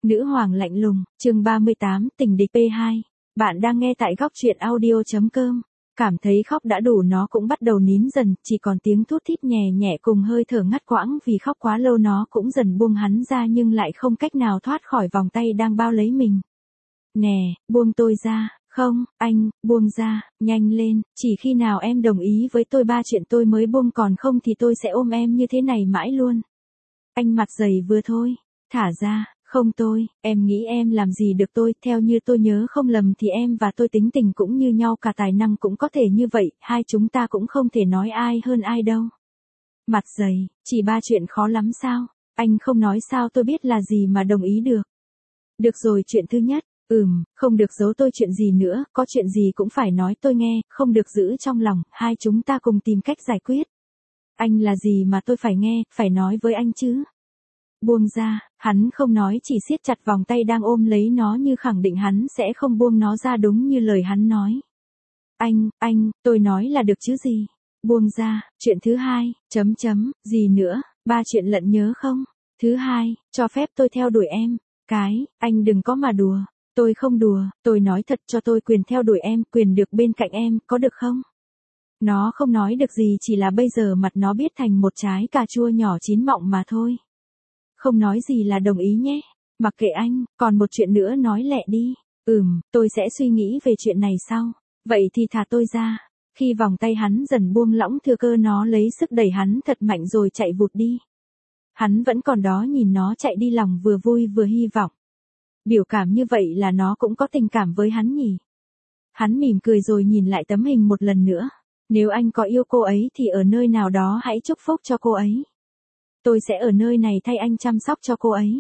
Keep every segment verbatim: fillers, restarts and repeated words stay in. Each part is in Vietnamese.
Nữ hoàng lạnh lùng, chương ba mươi tám, tình địch pê hai. Bạn đang nghe tại góc truyện audio.com. Cảm thấy khóc đã đủ nó cũng bắt đầu nín dần, chỉ còn tiếng thút thít nhẹ nhẹ cùng hơi thở ngắt quãng vì khóc quá lâu nó cũng dần buông hắn ra nhưng lại không cách nào thoát khỏi vòng tay đang bao lấy mình. Nè, buông tôi ra, không, anh, buông ra, nhanh lên, chỉ khi nào em đồng ý với tôi ba chuyện tôi mới buông còn không thì tôi sẽ ôm em như thế này mãi luôn. Anh mặt dày vừa thôi, thả ra. Không tôi, em nghĩ em làm gì được tôi, theo như tôi nhớ không lầm thì em và tôi tính tình cũng như nhau cả tài năng cũng có thể như vậy, hai chúng ta cũng không thể nói ai hơn ai đâu. Mặt dày, chỉ ba chuyện khó lắm sao, anh không nói sao tôi biết là gì mà đồng ý được. Được rồi chuyện thứ nhất, ừm, không được giấu tôi chuyện gì nữa, có chuyện gì cũng phải nói tôi nghe, không được giữ trong lòng, hai chúng ta cùng tìm cách giải quyết. Anh là gì mà tôi phải nghe, phải nói với anh chứ. Buông ra, hắn không nói chỉ siết chặt vòng tay đang ôm lấy nó như khẳng định hắn sẽ không buông nó ra đúng như lời hắn nói. Anh, anh, tôi nói là được chứ gì. Buông ra, chuyện thứ hai, chấm chấm, gì nữa, ba chuyện lận nhớ không? Thứ hai, cho phép tôi theo đuổi em. Cái, anh đừng có mà đùa. Tôi không đùa, tôi nói thật cho tôi quyền theo đuổi em, quyền được bên cạnh em, có được không? Nó không nói được gì chỉ là bây giờ mặt nó biết thành một trái cà chua nhỏ chín mọng mà thôi. Không nói gì là đồng ý nhé. Mặc kệ anh, còn một chuyện nữa nói lẹ đi. Ừm, tôi sẽ suy nghĩ về chuyện này sau. Vậy thì thả tôi ra. Khi vòng tay hắn dần buông lỏng thừa cơ nó lấy sức đẩy hắn thật mạnh rồi chạy vụt đi. Hắn vẫn còn đó nhìn nó chạy đi lòng vừa vui vừa hy vọng. Biểu cảm như vậy là nó cũng có tình cảm với hắn nhỉ. Hắn mỉm cười rồi nhìn lại tấm hình một lần nữa. Nếu anh có yêu cô ấy thì ở nơi nào đó hãy chúc phúc cho cô ấy. Tôi sẽ ở nơi này thay anh chăm sóc cho cô ấy.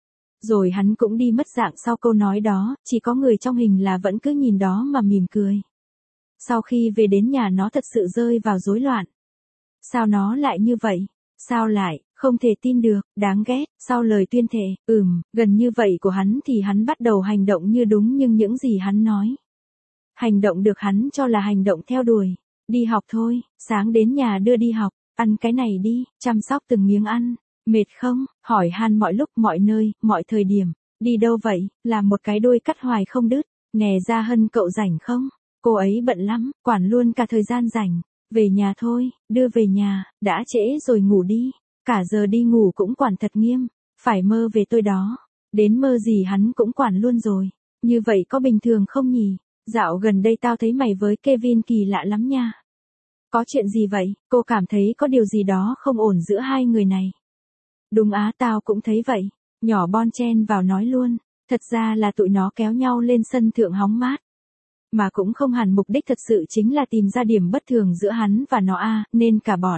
Rồi hắn cũng đi mất dạng sau câu nói đó, chỉ có người trong hình là vẫn cứ nhìn đó mà mỉm cười. Sau khi về đến nhà nó thật sự rơi vào rối loạn. Sao nó lại như vậy? Sao lại, không thể tin được, đáng ghét, sau lời tuyên thệ, ừm, gần như vậy của hắn thì hắn bắt đầu hành động như đúng nhưng những gì hắn nói. Hành động được hắn cho là hành động theo đuổi. Đi học thôi, sáng đến nhà đưa đi học. Ăn cái này đi, chăm sóc từng miếng ăn. Mệt không? Hỏi han mọi lúc mọi nơi, mọi thời điểm. Đi đâu vậy? Làm một cái đuôi cắt hoài không đứt. Nè Gia Hân cậu rảnh không? Cô ấy bận lắm, quản luôn cả thời gian rảnh. Về nhà thôi, đưa về nhà, đã trễ rồi ngủ đi. Cả giờ đi ngủ cũng quản thật nghiêm. Phải mơ về tôi đó. Đến mơ gì hắn cũng quản luôn rồi. Như vậy có bình thường không nhỉ? Dạo gần đây tao thấy mày với Kevin kỳ lạ lắm nha. Có chuyện gì vậy? Cô cảm thấy có điều gì đó không ổn giữa hai người này. Đúng á, tao cũng thấy vậy. Nhỏ Bon chen vào nói luôn. Thật ra là tụi nó kéo nhau lên sân thượng hóng mát. Mà cũng không hẳn mục đích thật sự chính là tìm ra điểm bất thường giữa hắn và nó a, nên cả bọn.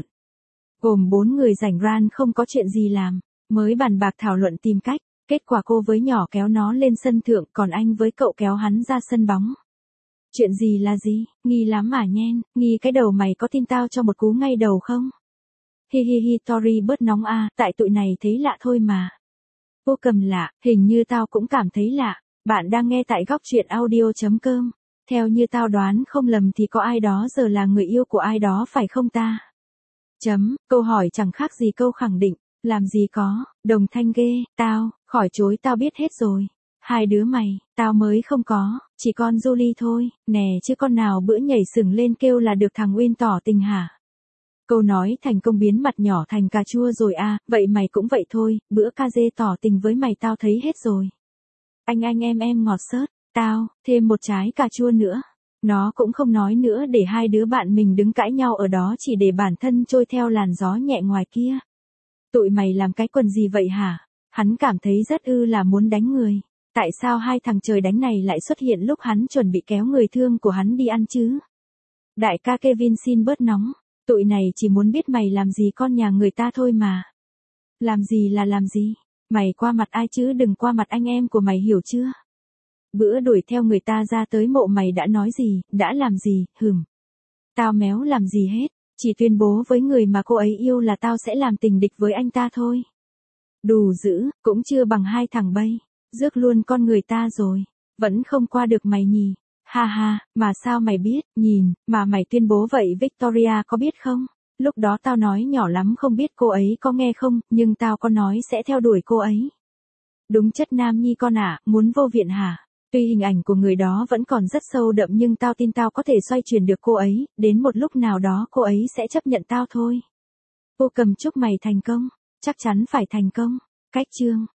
Gồm bốn người rảnh ran không có chuyện gì làm. Mới bàn bạc thảo luận tìm cách. Kết quả cô với nhỏ kéo nó lên sân thượng còn anh với cậu kéo hắn ra sân bóng. Chuyện gì là gì, nghi lắm mà nhen, nghi cái đầu mày có tin tao cho một cú ngay đầu không? Hi hi hi Tori bớt nóng a, à, tại tụi này thấy lạ thôi mà. Vô cầm lạ, hình như tao cũng cảm thấy lạ. Bạn đang nghe tại góc truyện audio.com. Theo như tao đoán không lầm thì có ai đó giờ là người yêu của ai đó phải không ta? Chấm, câu hỏi chẳng khác gì câu khẳng định. Làm gì có, đồng thanh ghê, tao, khỏi chối tao biết hết rồi. Hai đứa mày, tao mới không có, chỉ con Julie thôi, nè chứ con nào bữa nhảy sừng lên kêu là được thằng Uyên tỏ tình hả? Câu nói thành công biến mặt nhỏ thành cà chua rồi à, vậy mày cũng vậy thôi, bữa ca dê tỏ tình với mày tao thấy hết rồi. Anh anh em em ngọt xớt, tao, thêm một trái cà chua nữa. Nó cũng không nói nữa để hai đứa bạn mình đứng cãi nhau ở đó chỉ để bản thân trôi theo làn gió nhẹ ngoài kia. Tụi mày làm cái quần gì vậy hả? Hắn cảm thấy rất ư là muốn đánh người. Tại sao hai thằng trời đánh này lại xuất hiện lúc hắn chuẩn bị kéo người thương của hắn đi ăn chứ? Đại ca Kevin xin bớt nóng. Tụi này chỉ muốn biết mày làm gì con nhà người ta thôi mà. Làm gì là làm gì? Mày qua mặt ai chứ đừng qua mặt anh em của mày hiểu chưa? Bữa đuổi theo người ta ra tới mộ mày đã nói gì, đã làm gì, hừm. Tao méo làm gì hết, chỉ tuyên bố với người mà cô ấy yêu là tao sẽ làm tình địch với anh ta thôi. Đủ dữ, cũng chưa bằng hai thằng bay. Rước luôn con người ta rồi, vẫn không qua được mày nhỉ, ha ha, mà sao mày biết, nhìn, mà mày tuyên bố vậy Victoria có biết không? Lúc đó tao nói nhỏ lắm không biết cô ấy có nghe không, nhưng tao có nói sẽ theo đuổi cô ấy. Đúng chất nam nhi con ạ, muốn vô viện hả? Tuy hình ảnh của người đó vẫn còn rất sâu đậm nhưng tao tin tao có thể xoay chuyển được cô ấy, đến một lúc nào đó cô ấy sẽ chấp nhận tao thôi. Cô Cầm chúc mày thành công, chắc chắn phải thành công. Cách chương